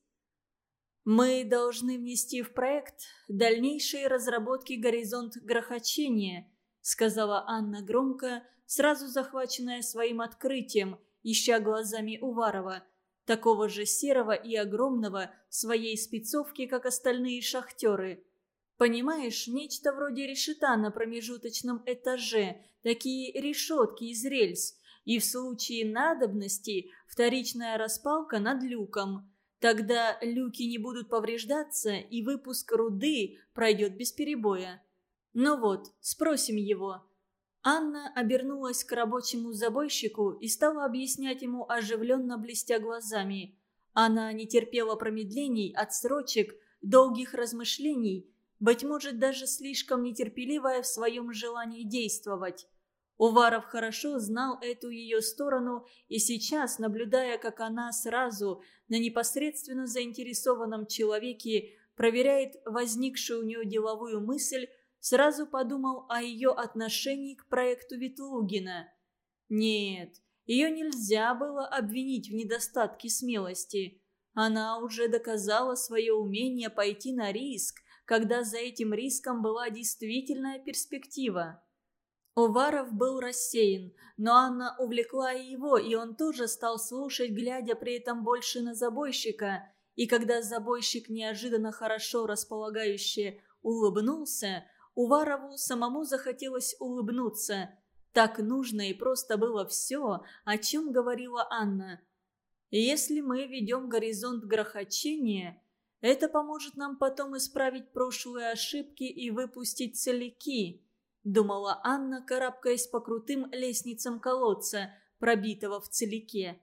Мы должны внести в проект дальнейшие разработки «Горизонт грохочения», сказала Анна громко, сразу захваченная своим открытием, ища глазами Уварова, такого же серого и огромного в своей спецовке, как остальные шахтеры. Понимаешь, нечто вроде решета на промежуточном этаже, такие решетки из рельс, и в случае надобности вторичная распалка над люком. Тогда люки не будут повреждаться, и выпуск руды пройдет без перебоя. Ну вот, спросим его». Анна обернулась к рабочему забойщику и стала объяснять ему, оживленно блестя глазами. Она не терпела промедлений, отсрочек, долгих размышлений, быть может, даже слишком нетерпеливая в своем желании действовать. Уваров хорошо знал эту ее сторону, и сейчас, наблюдая, как она сразу на непосредственно заинтересованном человеке проверяет возникшую у нее деловую мысль, сразу подумал о ее отношении к проекту Ветлугина. Нет, ее нельзя было обвинить в недостатке смелости. Она уже доказала свое умение пойти на риск, когда за этим риском была действительная перспектива. Уваров был рассеян, но Анна увлекла и его, и он тоже стал слушать, глядя при этом больше на забойщика. И когда забойщик неожиданно хорошо располагающе улыбнулся, Уварову самому захотелось улыбнуться. Так нужно и просто было все, о чем говорила Анна. Если мы ведем горизонт грохочения, это поможет нам потом исправить прошлые ошибки и выпустить целики, думала Анна, карабкаясь по крутым лестницам колодца, пробитого в целике.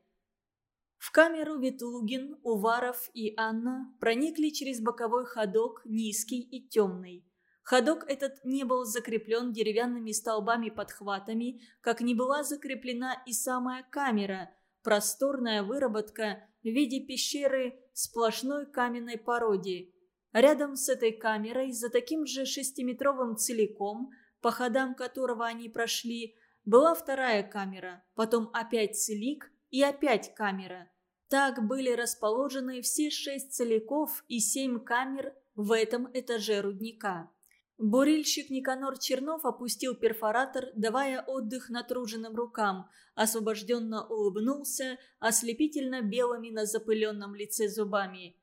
В камеру Ветлугин, Уваров и Анна проникли через боковой ходок, низкий и темный. Ходок этот не был закреплен деревянными столбами-подхватами, как не была закреплена и самая камера, просторная выработка в виде пещеры сплошной каменной породе. Рядом с этой камерой, за таким же шестиметровым целиком, по ходам которого они прошли, была вторая камера, потом опять целик и опять камера. Так были расположены все шесть целиков и семь камер в этом этаже рудника. Бурильщик Никанор Чернов опустил перфоратор, давая отдых натруженным рукам, освобожденно улыбнулся, ослепительно белыми на запыленном лице зубами.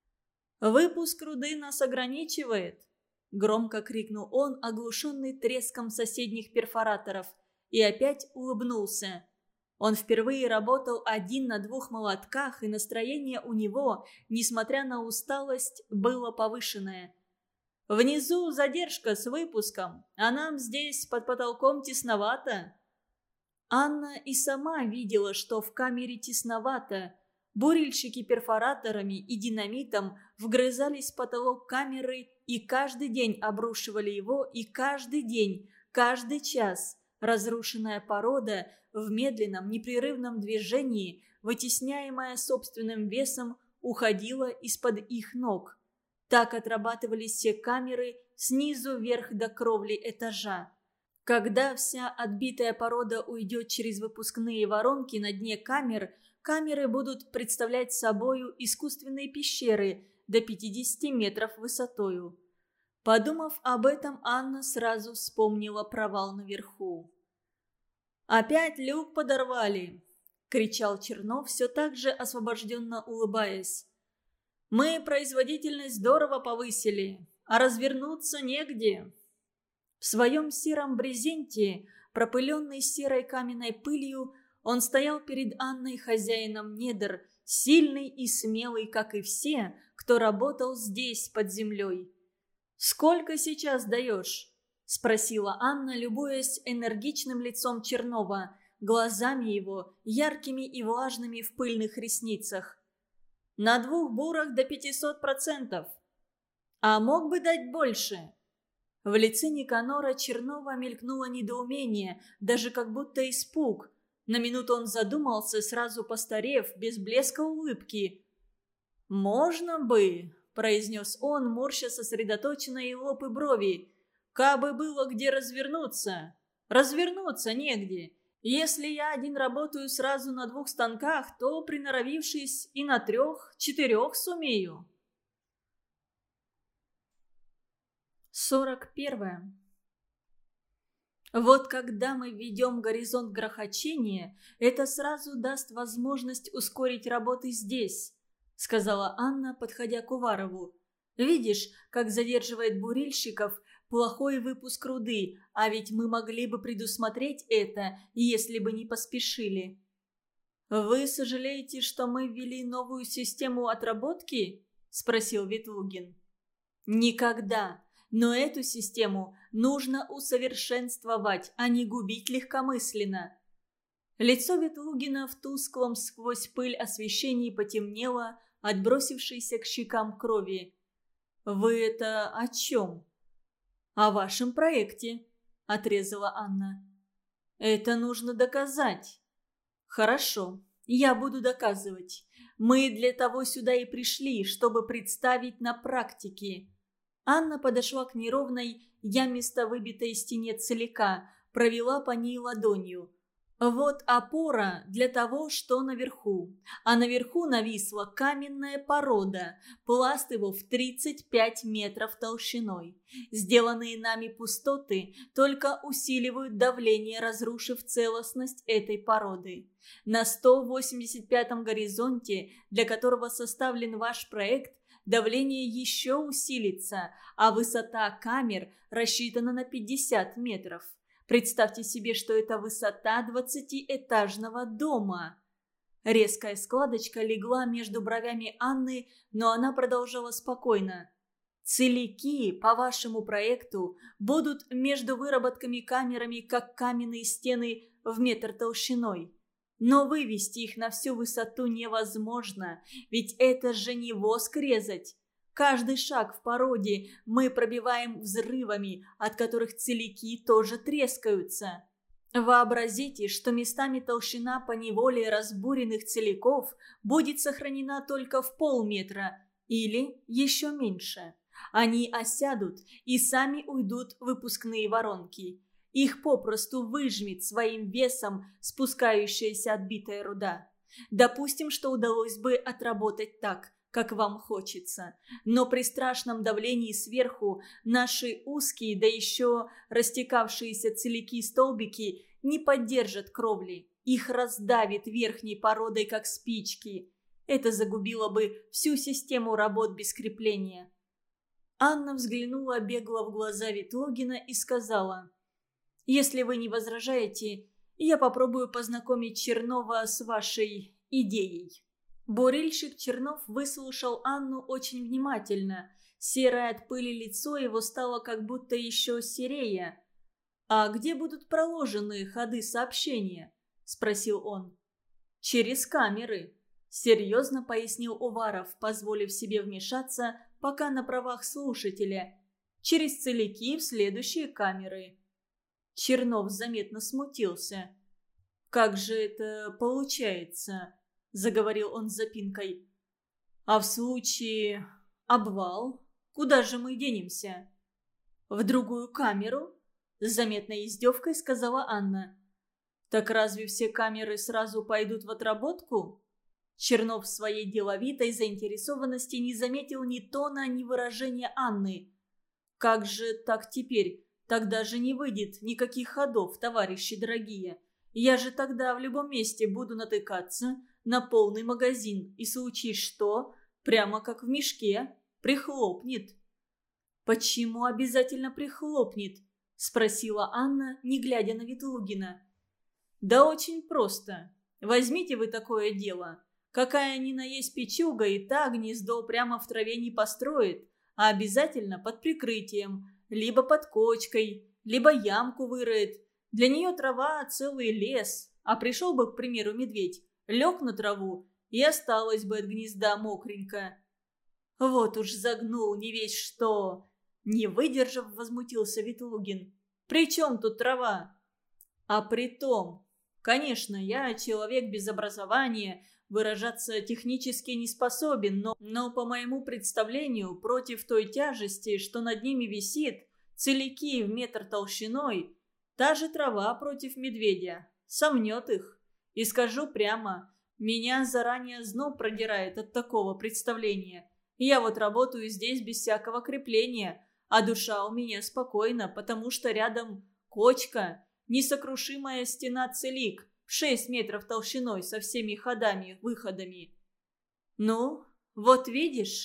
«Выпуск руды нас ограничивает!» – громко крикнул он, оглушенный треском соседних перфораторов, и опять улыбнулся. Он впервые работал один на двух молотках, и настроение у него, несмотря на усталость, было повышенное. «Внизу задержка с выпуском, а нам здесь под потолком тесновато». Анна и сама видела, что в камере тесновато. Бурильщики перфораторами и динамитом вгрызались в потолок камеры и каждый день обрушивали его, и каждый день, каждый час разрушенная порода в медленном непрерывном движении, вытесняемая собственным весом, уходила из-под их ног. Так отрабатывались все камеры снизу вверх до кровли этажа. Когда вся отбитая порода уйдет через выпускные воронки на дне камер, камеры будут представлять собою искусственные пещеры до пятидесяти метров высотою. Подумав об этом, Анна сразу вспомнила провал наверху. «Опять люк подорвали!» – кричал Чернов, все так же освобожденно улыбаясь. «Мы производительность здорово повысили, а развернуться негде». В своем сером брезенте, пропыленный серой каменной пылью, он стоял перед Анной хозяином недр, сильный и смелый, как и все, кто работал здесь, под землей. «Сколько сейчас даешь?» – спросила Анна, любуясь энергичным лицом Чернова, глазами его, яркими и влажными в пыльных ресницах. «На двух бурах до пятисот процентов. А мог бы дать больше?» В лице Никанора Чернова мелькнуло недоумение, даже как будто испуг. На минуту он задумался, сразу постарев, без блеска улыбки. «Можно бы», – произнес он, морща сосредоточенные лоб и брови, – «кабы было где развернуться. Развернуться негде. Если я один работаю сразу на двух станках, то, приноровившись, и на трех-четырех сумею». сорок первое. Вот когда мы введем горизонт грохочения, это сразу даст возможность ускорить работы здесь, сказала Анна, подходя к Уварову. Видишь, как задерживает бурильщиков плохой выпуск руды, а ведь мы могли бы предусмотреть это, если бы не поспешили». «Вы сожалеете, что мы ввели новую систему отработки?» – спросил Ветлугин. «Никогда. Но эту систему нужно усовершенствовать, а не губить легкомысленно». Лицо Ветлугина в тусклом сквозь пыль освещении потемнело, отбросившейся к щекам крови. «Вы это о чем?» «О вашем проекте», – отрезала Анна. «Это нужно доказать». «Хорошо, я буду доказывать. Мы для того сюда и пришли, чтобы представить на практике». Анна подошла к неровной, ямисто выбитой стене целика, провела по ней ладонью. Вот опора для того, что наверху. А наверху нависла каменная порода, пласт его в тридцать пять метров толщиной. Сделанные нами пустоты только усиливают давление, разрушив целостность этой породы. На сто восемьдесят пятом горизонте, для которого составлен ваш проект, давление еще усилится, а высота камер рассчитана на пятьдесят метров. Представьте себе, что это высота двадцатиэтажного дома. Резкая складочка легла между бровями Анны, но она продолжала спокойно. Целики по вашему проекту будут между выработками камерами, как каменные стены в метр толщиной. Но вывести их на всю высоту невозможно, ведь это же не воск резать. Каждый шаг в породе мы пробиваем взрывами, от которых целики тоже трескаются. Вообразите, что местами толщина поневоле разбуренных целиков будет сохранена только в полметра или еще меньше. Они осядут и сами уйдут в выпускные воронки. Их попросту выжмет своим весом спускающаяся отбитая руда. Допустим, что удалось бы отработать так, как вам хочется. Но при страшном давлении сверху наши узкие, да еще растекавшиеся целики-столбики не поддержат кровли. Их раздавит верхней породой, как спички. Это загубило бы всю систему работ без крепления. Анна взглянула бегло в глаза Ветлугина и сказала: «Если вы не возражаете, я попробую познакомить Чернова с вашей идеей». Бурильщик Чернов выслушал Анну очень внимательно. Серое от пыли лицо его стало как будто еще серее. «А где будут проложены ходы сообщения?» – спросил он. «Через камеры», – серьезно пояснил Уваров, позволив себе вмешаться, пока на правах слушателя. «Через целики в следующие камеры». Чернов заметно смутился. «Как же это получается?» – заговорил он с запинкой. «А в случае обвал, куда же мы денемся?» «В другую камеру?» – с заметной издевкой сказала Анна. «Так разве все камеры сразу пойдут в отработку?» Чернов в своей деловитой заинтересованности не заметил ни тона, ни выражения Анны. «Как же так теперь? Тогда же не выйдет никаких ходов, товарищи дорогие. Я же тогда в любом месте буду натыкаться на полный магазин, и случись что, прямо как в мешке, прихлопнет». «Почему обязательно прихлопнет?» – спросила Анна, не глядя на Ветлугина. «Да очень просто. Возьмите вы такое дело. Какая ни на есть печуга и та гнездо прямо в траве не построит, а обязательно под прикрытием, либо под кочкой, либо ямку выроет. Для нее трава – целый лес, а пришел бы, к примеру, медведь, лег на траву, и осталось бы от гнезда мокренько». «Вот уж загнул не весь что!» Не выдержав, возмутился Ветлугин. «При чем тут трава?» «А при том, конечно, я человек без образования, выражаться технически не способен, но, но по моему представлению, против той тяжести, что над ними висит, целики в метр толщиной, та же трава против медведя сомнет их. И скажу прямо, меня заранее зноб продирает от такого представления. Я вот работаю здесь без всякого крепления, а душа у меня спокойна, потому что рядом кочка, несокрушимая стена целик в шесть метров толщиной со всеми ходами, выходами. «Ну, вот видишь»,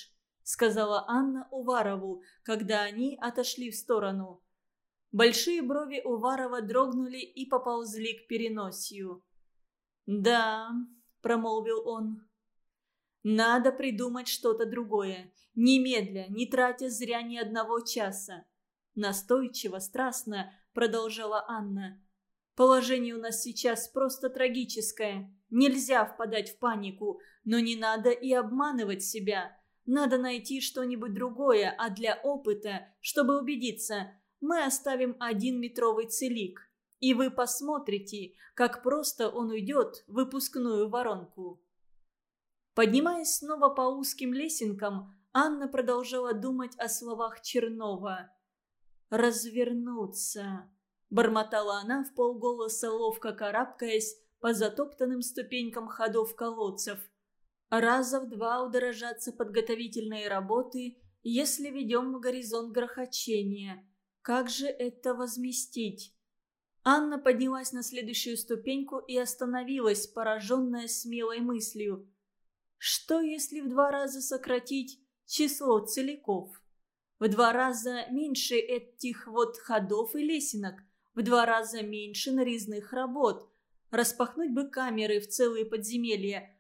— сказала Анна Уварову, когда они отошли в сторону. Большие брови Уварова дрогнули и поползли к переносию. «Да», — промолвил он, — «надо придумать что-то другое, немедля, не тратя зря ни одного часа». Настойчиво, страстно продолжала Анна. «Положение у нас сейчас просто трагическое. Нельзя впадать в панику, но не надо и обманывать себя. Надо найти что-нибудь другое, а для опыта, чтобы убедиться, мы оставим один метровый целик. И вы посмотрите, как просто он уйдет в выпускную воронку». Поднимаясь снова по узким лесенкам, Анна продолжала думать о словах Чернова. «Развернуться», – бормотала она вполголоса, ловко карабкаясь по затоптанным ступенькам ходов колодцев. «Раза в два удорожатся подготовительные работы, если ведем горизонт грохочения. Как же это возместить?» Анна поднялась на следующую ступеньку и остановилась, пораженная смелой мыслью. Что, если в два раза сократить число целиков? В два раза меньше этих вот ходов и лесенок, в два раза меньше нарезных работ. Распахнуть бы камеры в целые подземелья,